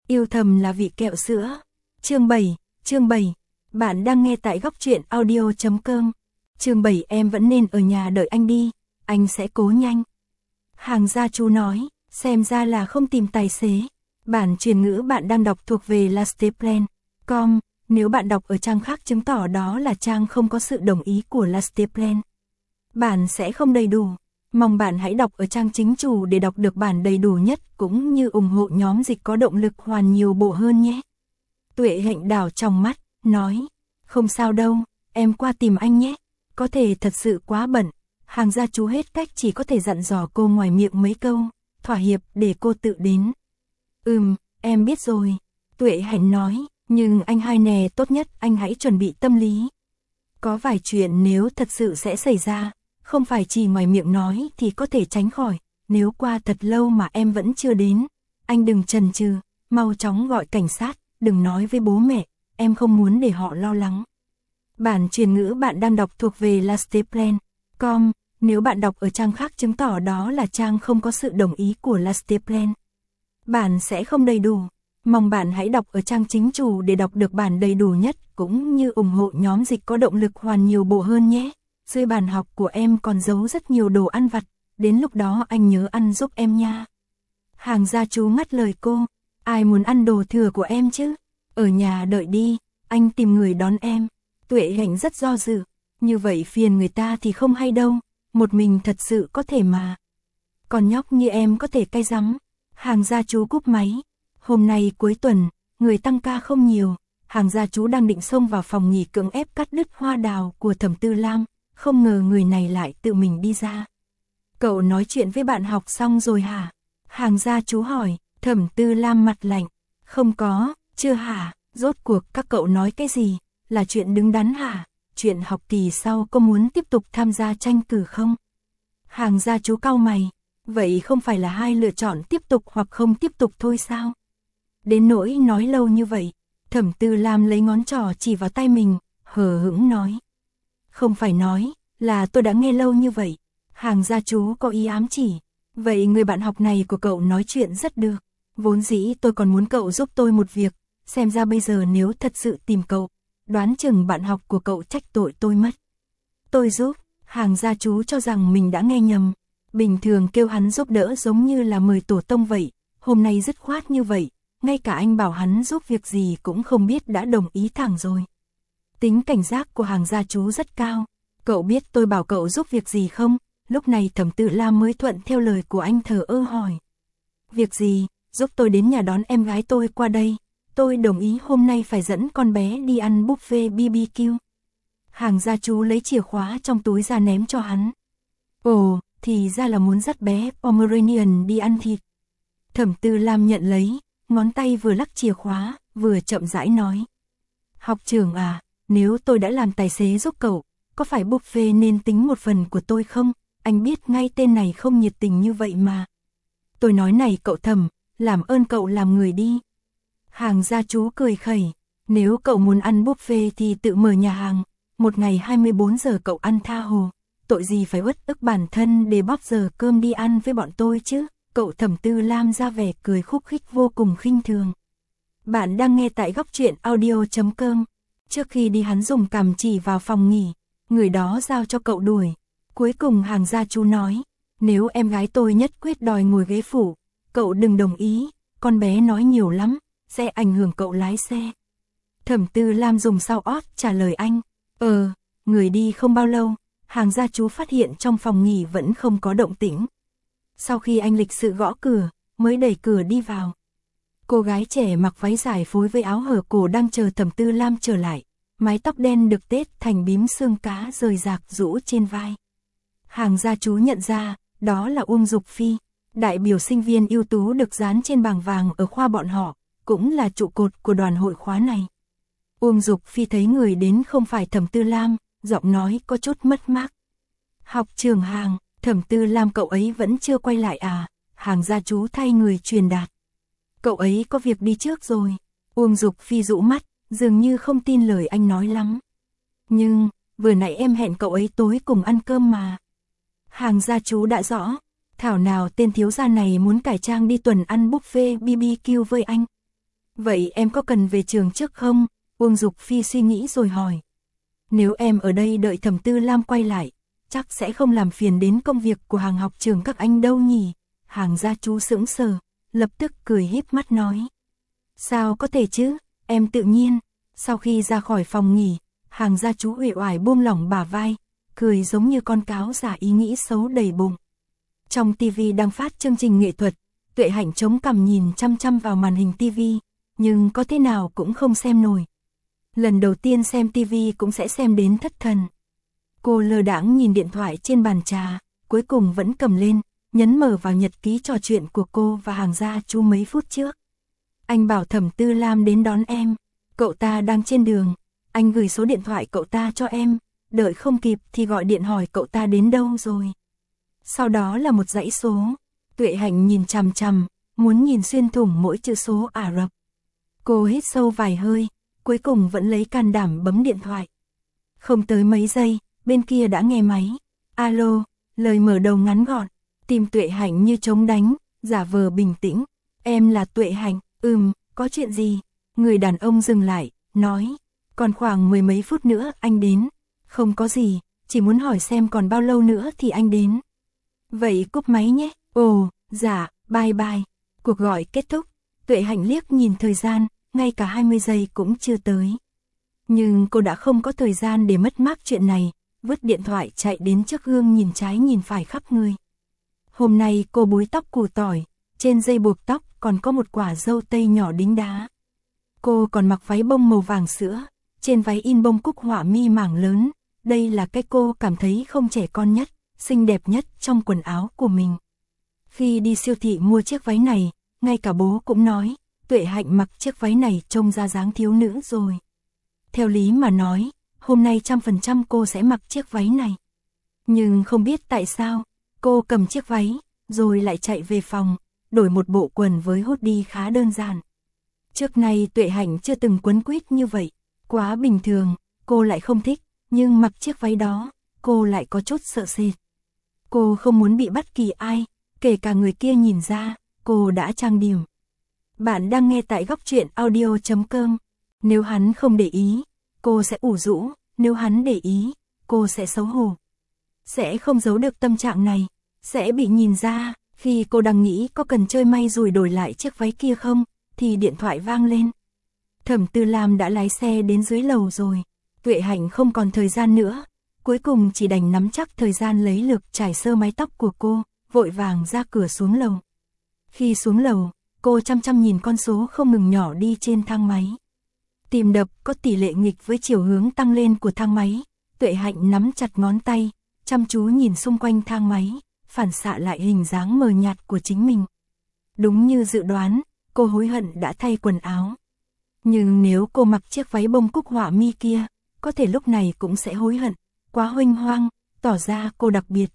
Yêu thầm là vị kẹo sữa. Chương 7. Bạn đang nghe tại góc truyện audio.com. Chương 7. Em vẫn nên ở nhà đợi anh đi, anh sẽ cố nhanh. Hàng gia chú nói, xem ra là không tìm tài xế. Bản truyền ngữ bạn đang đọc thuộc về lasteplan.com. Nếu bạn đọc ở trang khác chứng tỏ đó là trang không có sự đồng ý của Lasteplan. Bản sẽ không đầy đủ. Mong bạn hãy đọc ở trang chính chủ để đọc được bản đầy đủ nhất cũng như ủng hộ nhóm dịch có động lực hoàn nhiều bộ hơn nhé. Tuệ Hạnh đảo trong mắt, nói, không sao đâu, em qua tìm anh nhé, có thể thật sự quá bận. Hàng gia chú hết cách chỉ có thể dặn dò cô ngoài miệng mấy câu, thỏa hiệp để cô tự đến. Em biết rồi, Tuệ Hạnh nói, nhưng anh hai nè, tốt nhất anh hãy chuẩn bị tâm lý. Có vài chuyện nếu thật sự sẽ xảy ra, không phải chỉ ngoài miệng nói thì có thể tránh khỏi. Nếu qua thật lâu mà em vẫn chưa đến, anh đừng chần chừ, mau chóng gọi cảnh sát, đừng nói với bố mẹ, em không muốn để họ lo lắng. Bản truyền ngữ bạn đang đọc thuộc về lasteplan.com. Nếu bạn đọc ở trang khác chứng tỏ đó là trang không có sự đồng ý của Lasteplan. Bản sẽ không đầy đủ. Mong bạn hãy đọc ở trang chính chủ để đọc được bản đầy đủ nhất cũng như ủng hộ nhóm dịch có động lực hoàn nhiều bộ hơn nhé. Dưới bàn học của em còn giấu rất nhiều đồ ăn vặt, đến lúc đó anh nhớ ăn giúp em nha. Hàng gia chú ngắt lời cô, ai muốn ăn đồ thừa của em chứ? Ở nhà đợi đi, anh tìm người đón em. Tuệ Hạnh rất do dự, như vậy phiền người ta thì không hay đâu, một mình thật sự có thể mà. Còn nhóc như em có thể cay rắm. Hàng gia chú cúp máy. Hôm nay cuối tuần, người tăng ca không nhiều, hàng gia chú đang định xông vào phòng nghỉ cưỡng ép cắt đứt hoa đào của Thẩm Tư Lam, không ngờ người này lại tự mình đi ra. Cậu nói chuyện với bạn học xong rồi hả? Hàng gia chú hỏi. Thẩm Tư Lam mặt lạnh, không có, chưa hả? Rốt cuộc các cậu nói cái gì? Là chuyện đứng đắn hả? Chuyện học kỳ sau có muốn tiếp tục tham gia tranh cử không? Hàng gia chú cau mày, vậy không phải là hai lựa chọn tiếp tục hoặc không tiếp tục thôi sao? Đến nỗi nói lâu như vậy, Thẩm Tư Lam lấy ngón trỏ chỉ vào tay mình, hờ hững nói. Không phải nói, là tôi đã nghe lâu như vậy. Hàng gia chú có ý ám chỉ. Vậy người bạn học này của cậu nói chuyện rất được. Vốn dĩ tôi còn muốn cậu giúp tôi một việc, xem ra bây giờ nếu thật sự tìm cậu, đoán chừng bạn học của cậu trách tội tôi mất. Tôi giúp, hàng gia chú cho rằng mình đã nghe nhầm. Bình thường kêu hắn giúp đỡ giống như là mời tổ tông vậy, hôm nay dứt khoát như vậy, ngay cả anh bảo hắn giúp việc gì cũng không biết đã đồng ý thẳng rồi. Tính cảnh giác của hàng gia chú rất cao. Cậu biết tôi bảo cậu giúp việc gì không? Lúc này Thẩm Tư Lam mới thuận theo lời của anh thờ ơ hỏi. Việc gì? Giúp tôi đến nhà đón em gái tôi qua đây. Tôi đồng ý hôm nay phải dẫn con bé đi ăn buffet BBQ. Hàng gia chú lấy chìa khóa trong túi ra ném cho hắn. Ồ, thì ra là muốn dắt bé Pomeranian đi ăn thịt. Thẩm Tư Lam nhận lấy, ngón tay vừa lắc chìa khóa, vừa chậm rãi nói. Học trưởng à, nếu tôi đã làm tài xế giúp cậu, có phải buffet nên tính một phần của tôi không? Anh biết ngay tên này không nhiệt tình như vậy mà. Tôi nói này cậu Thẩm, làm ơn cậu làm người đi. Hàng gia chú cười khẩy, nếu cậu muốn ăn buffet thì tự mở nhà hàng, một ngày 24 giờ cậu ăn tha hồ, tội gì phải uất ức bản thân để bóp giờ cơm đi ăn với bọn tôi chứ. Cậu Thẩm Tư Lam ra vẻ cười khúc khích vô cùng khinh thường. Bạn đang nghe tại góc truyện audio.com. Trước khi đi hắn dùng cằm chỉ vào phòng nghỉ, người đó giao cho cậu đuổi. Cuối cùng hàng gia chú nói, nếu em gái tôi nhất quyết đòi ngồi ghế phụ, cậu đừng đồng ý, con bé nói nhiều lắm, sẽ ảnh hưởng cậu lái xe. Thẩm Tư Lam dùng sau ót trả lời anh. Người đi không bao lâu, hàng gia chú phát hiện trong phòng nghỉ vẫn không có động tĩnh. Sau khi anh lịch sự gõ cửa, mới đẩy cửa đi vào. Cô gái trẻ mặc váy dài phối với áo hở cổ đang chờ Thẩm Tư Lam trở lại. Mái tóc đen được tết thành bím xương cá rời rạc rũ trên vai. Hàng gia chú nhận ra, đó là Uông Dục Phi, đại biểu sinh viên ưu tú được dán trên bảng vàng ở khoa bọn họ, cũng là trụ cột của đoàn hội khóa này. Uông Dục Phi thấy người đến không phải Thẩm Tư Lam, giọng nói có chút mất mát. Học trưởng Hàng, Thẩm Tư Lam cậu ấy vẫn chưa quay lại à? Hàng gia chú thay người truyền đạt. Cậu ấy có việc đi trước rồi. Uông Dục Phi dụ mắt, dường như không tin lời anh nói lắm. Nhưng, vừa nãy em hẹn cậu ấy tối cùng ăn cơm mà. Hàng gia chú đã rõ, thảo nào tên thiếu gia này muốn cải trang đi tuần ăn buffet BBQ với anh. Vậy em có cần về trường trước không? Uông Dục Phi suy nghĩ rồi hỏi. Nếu em ở đây đợi Thẩm Tư Lam quay lại, chắc sẽ không làm phiền đến công việc của hàng học trường các anh đâu nhỉ? Hàng gia chú sững sờ, lập tức cười híp mắt nói. Sao có thể chứ, em tự nhiên. Sau khi ra khỏi phòng nghỉ, hàng gia chú uể oải buông lỏng bả vai, cười giống như con cáo giả ý nghĩ xấu đầy bụng. Trong TV đang phát chương trình nghệ thuật, Tuệ Hạnh chống cằm nhìn chăm chăm vào màn hình TV, nhưng có thế nào cũng không xem nổi. Lần đầu tiên xem TV cũng sẽ xem đến thất thần. Cô lơ đãng nhìn điện thoại trên bàn trà, cuối cùng vẫn cầm lên, nhấn mở vào nhật ký trò chuyện của cô và hàng gia chú mấy phút trước. Anh bảo Thẩm Tư Lam đến đón em, cậu ta đang trên đường, anh gửi số điện thoại cậu ta cho em, đợi không kịp thì gọi điện hỏi cậu ta đến đâu rồi. Sau đó là một dãy số, Tuệ Hạnh nhìn chằm chằm, muốn nhìn xuyên thủng mỗi chữ số Ả Rập. Cô hít sâu vài hơi, cuối cùng vẫn lấy can đảm bấm điện thoại. Không tới mấy giây, bên kia đã nghe máy. Alo, lời mở đầu ngắn gọn, tim Tuệ Hạnh như trống đánh, giả vờ bình tĩnh. Em là Tuệ Hạnh, có chuyện gì? Người đàn ông dừng lại, nói, còn khoảng 10 mấy phút nữa anh đến. Không có gì, chỉ muốn hỏi xem còn bao lâu nữa thì anh đến. Vậy cúp máy nhé. Ồ, dạ, bye bye. Cuộc gọi kết thúc, Tuệ Hạnh liếc nhìn thời gian, ngay cả 20 giây cũng chưa tới. Nhưng cô đã không có thời gian để mất mát chuyện này, vứt điện thoại chạy đến trước gương nhìn trái nhìn phải khắp người. Hôm nay cô búi tóc củ tỏi, trên dây buộc tóc còn có một quả dâu tây nhỏ đính đá. Cô còn mặc váy bông màu vàng sữa, trên váy in bông cúc họa mi mảng lớn, đây là cái cô cảm thấy không trẻ con nhất, xinh đẹp nhất trong quần áo của mình. Khi đi siêu thị mua chiếc váy này, ngay cả bố cũng nói, Tuệ Hạnh mặc chiếc váy này trông ra dáng thiếu nữ rồi. Theo lý mà nói, hôm nay 100% cô sẽ mặc chiếc váy này. Nhưng không biết tại sao, cô cầm chiếc váy, rồi lại chạy về phòng, đổi một bộ quần với hoodie khá đơn giản. Trước nay Tuệ Hạnh chưa từng quấn quýt như vậy, quá bình thường, cô lại không thích, nhưng mặc chiếc váy đó, cô lại có chút sợ sệt. Cô không muốn bị bất kỳ ai, kể cả người kia nhìn ra, cô đã trang điểm. Bạn đang nghe tại góc truyện audio.com. Nếu hắn không để ý, cô sẽ ủ rũ, nếu hắn để ý, cô sẽ xấu hổ. Sẽ không giấu được tâm trạng này, sẽ bị nhìn ra. Khi cô đang nghĩ có cần chơi may rủi đổi lại chiếc váy kia không, thì điện thoại vang lên. Thẩm Tư Lam đã lái xe đến dưới lầu rồi. Tuệ Hạnh không còn thời gian nữa, cuối cùng chỉ đành nắm chắc thời gian lấy lược chải sơ mái tóc của cô, vội vàng ra cửa xuống lầu. Khi xuống lầu, cô chăm chăm nhìn con số không ngừng nhỏ đi trên thang máy. Tim đập có tỷ lệ nghịch với chiều hướng tăng lên của thang máy. Tuệ Hạnh nắm chặt ngón tay, chăm chú nhìn xung quanh thang máy, phản xạ lại hình dáng mờ nhạt của chính mình. Đúng như dự đoán, cô hối hận đã thay quần áo. Nhưng nếu cô mặc chiếc váy bông cúc họa mi kia, có thể lúc này cũng sẽ hối hận, quá huênh hoang, tỏ ra cô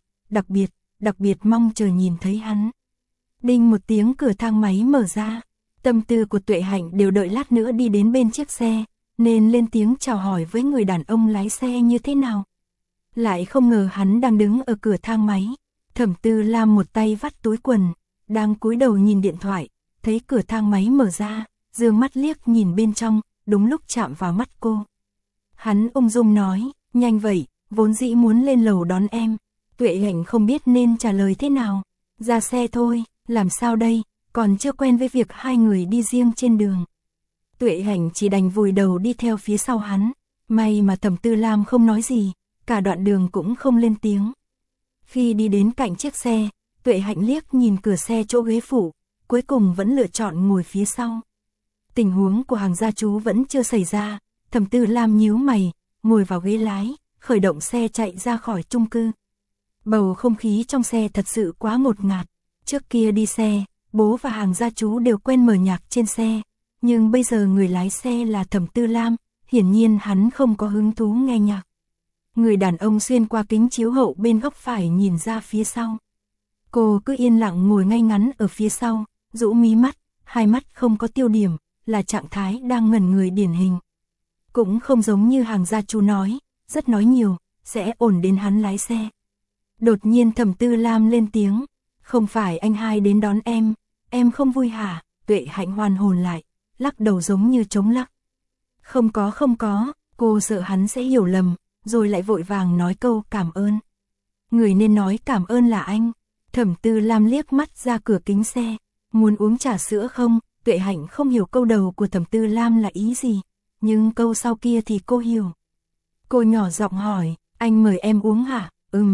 đặc biệt mong chờ nhìn thấy hắn. Đinh một tiếng cửa thang máy mở ra, tâm tư của Tuệ Hạnh đều đợi lát nữa đi đến bên chiếc xe, nên lên tiếng chào hỏi với người đàn ông lái xe như thế nào. Lại không ngờ hắn đang đứng ở cửa thang máy. Thẩm Tư Lam một tay vắt túi quần, đang cúi đầu nhìn điện thoại, thấy cửa thang máy mở ra, dương mắt liếc nhìn bên trong, đúng lúc chạm vào mắt cô. Hắn ung dung nói, nhanh vậy, vốn dĩ muốn lên lầu đón em. Tuệ Hạnh không biết nên trả lời thế nào. Ra xe thôi, làm sao đây, còn chưa quen với việc hai người đi riêng trên đường. Tuệ Hạnh chỉ đành vùi đầu đi theo phía sau hắn. May mà Thẩm Tư Lam không nói gì, cả đoạn đường cũng không lên tiếng. Khi đi đến cạnh chiếc xe, Tuệ Hạnh liếc nhìn cửa xe chỗ ghế phụ, cuối cùng vẫn lựa chọn ngồi phía sau. Tình huống của hàng gia chú vẫn chưa xảy ra, Thẩm Tư Lam nhíu mày, ngồi vào ghế lái, khởi động xe chạy ra khỏi chung cư. Bầu không khí trong xe thật sự quá ngột ngạt. Trước kia đi xe, bố và hàng gia chú đều quen mở nhạc trên xe, nhưng bây giờ người lái xe là Thẩm Tư Lam, hiển nhiên hắn không có hứng thú nghe nhạc. Người đàn ông xuyên qua kính chiếu hậu bên góc phải nhìn ra phía sau. Cô cứ yên lặng ngồi ngay ngắn ở phía sau, rũ mí mắt, hai mắt không có tiêu điểm, là trạng thái đang ngẩn người điển hình. Cũng không giống như hàng gia chú nói, rất nói nhiều, sẽ ổn đến hắn lái xe. Đột nhiên Thẩm Tư Lam lên tiếng, không phải anh hai đến đón em không vui hả? Tuệ Hạnh hoàn hồn lại, lắc đầu giống như trống lắc. Không có, cô sợ hắn sẽ hiểu lầm, rồi lại vội vàng nói câu cảm ơn. Người nên nói cảm ơn là anh. Thẩm Tư Lam liếc mắt ra cửa kính xe, muốn uống trà sữa không? Tuệ Hạnh không hiểu câu đầu của Thẩm Tư Lam là ý gì, nhưng câu sau kia thì cô hiểu. Cô nhỏ giọng hỏi, anh mời em uống hả?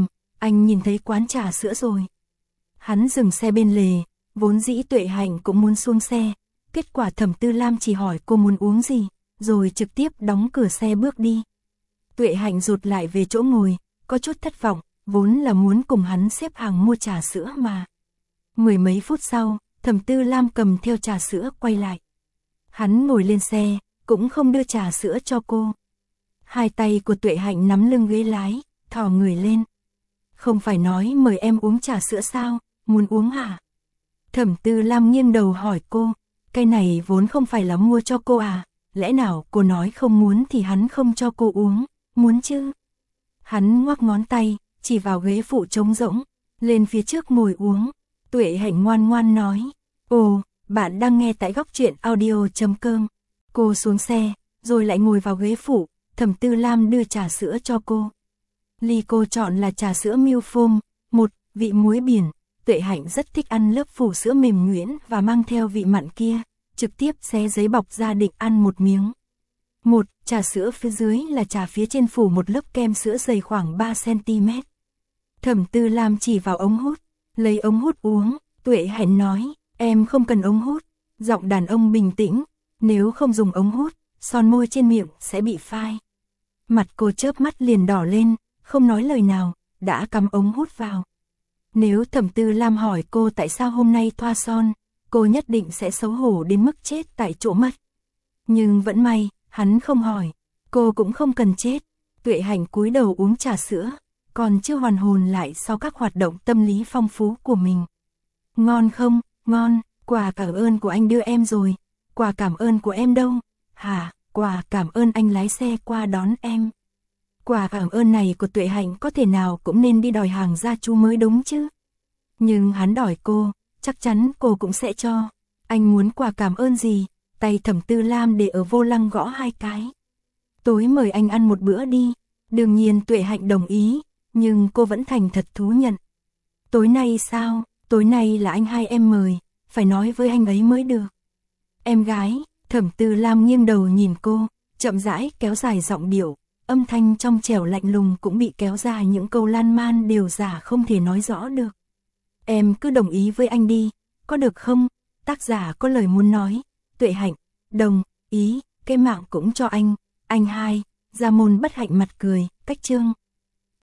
Anh nhìn thấy quán trà sữa rồi. Hắn dừng xe bên lề, vốn dĩ Tuệ Hạnh cũng muốn xuống xe, kết quả Thẩm Tư Lam chỉ hỏi cô muốn uống gì, rồi trực tiếp đóng cửa xe bước đi. Tuệ Hạnh rụt lại về chỗ ngồi, có chút thất vọng, vốn là muốn cùng hắn xếp hàng mua trà sữa mà. Mười mấy phút sau, Thẩm Tư Lam cầm theo trà sữa quay lại. Hắn ngồi lên xe, cũng không đưa trà sữa cho cô. Hai tay của Tuệ Hạnh nắm lưng ghế lái, thò người lên. Không phải nói mời em uống trà sữa sao, muốn uống hả? Thẩm Tư Lam nghiêng đầu hỏi cô, cái này vốn không phải là mua cho cô à, lẽ nào cô nói không muốn thì hắn không cho cô uống, muốn chứ? Hắn ngoắc ngón tay, chỉ vào ghế phụ trống rỗng, lên phía trước ngồi uống. Tuệ Hạnh ngoan ngoan nói, ồ, bạn đang nghe tại góc truyện audio.com. Cô xuống xe, rồi lại ngồi vào ghế phụ, Thẩm Tư Lam đưa trà sữa cho cô. Ly cô chọn là trà sữa Milk Foam, một, vị muối biển. Tuệ Hạnh rất thích ăn lớp phủ sữa mềm nhuyễn và mang theo vị mặn kia, trực tiếp xé giấy bọc ra định ăn một miếng. Một, trà sữa phía dưới là trà phía trên phủ một lớp kem sữa dày khoảng 3 cm. Thẩm Tư Lam chỉ vào ống hút, lấy ống hút uống. Tuệ Hạnh nói, em không cần ống hút. Giọng đàn ông bình tĩnh, nếu không dùng ống hút, son môi trên miệng sẽ bị phai. Mặt cô chớp mắt liền đỏ lên, không nói lời nào, đã cắm ống hút vào. Nếu Thẩm Tư Lam hỏi cô tại sao hôm nay thoa son, cô nhất định sẽ xấu hổ đến mức chết tại chỗ mất. Nhưng vẫn may, hắn không hỏi, cô cũng không cần chết. Tuệ Hạnh cúi đầu uống trà sữa, còn chưa hoàn hồn lại sau các hoạt động tâm lý phong phú của mình. Ngon không? Ngon, quà cảm ơn của anh đưa em rồi. Quà cảm ơn của em đâu? Hả, quà cảm ơn anh lái xe qua đón em. Quà cảm ơn này của Tuệ Hạnh có thể nào cũng nên đi đòi hàng gia chu mới đúng chứ. Nhưng hắn đòi cô, chắc chắn cô cũng sẽ cho. Anh muốn quà cảm ơn gì? Tay Thẩm Tư Lam để ở vô lăng gõ hai cái. Tối mời anh ăn một bữa đi. Đương nhiên Tuệ Hạnh đồng ý, nhưng cô vẫn thành thật thú nhận. Tối nay sao? Tối nay là anh hai em mời, phải nói với anh ấy mới được. Em gái, Thẩm Tư Lam nghiêng đầu nhìn cô, chậm rãi kéo dài giọng điệu, âm thanh trong trẻo lạnh lùng cũng bị kéo dài những câu lan man đều giả không thể nói rõ được. Em cứ đồng ý với anh đi, có được không? Tác giả có lời muốn nói. Tuệ Hạnh, đồng ý, cái mạng cũng cho anh hai. Gia Môn Bất Hạnh mặt cười, cách chương.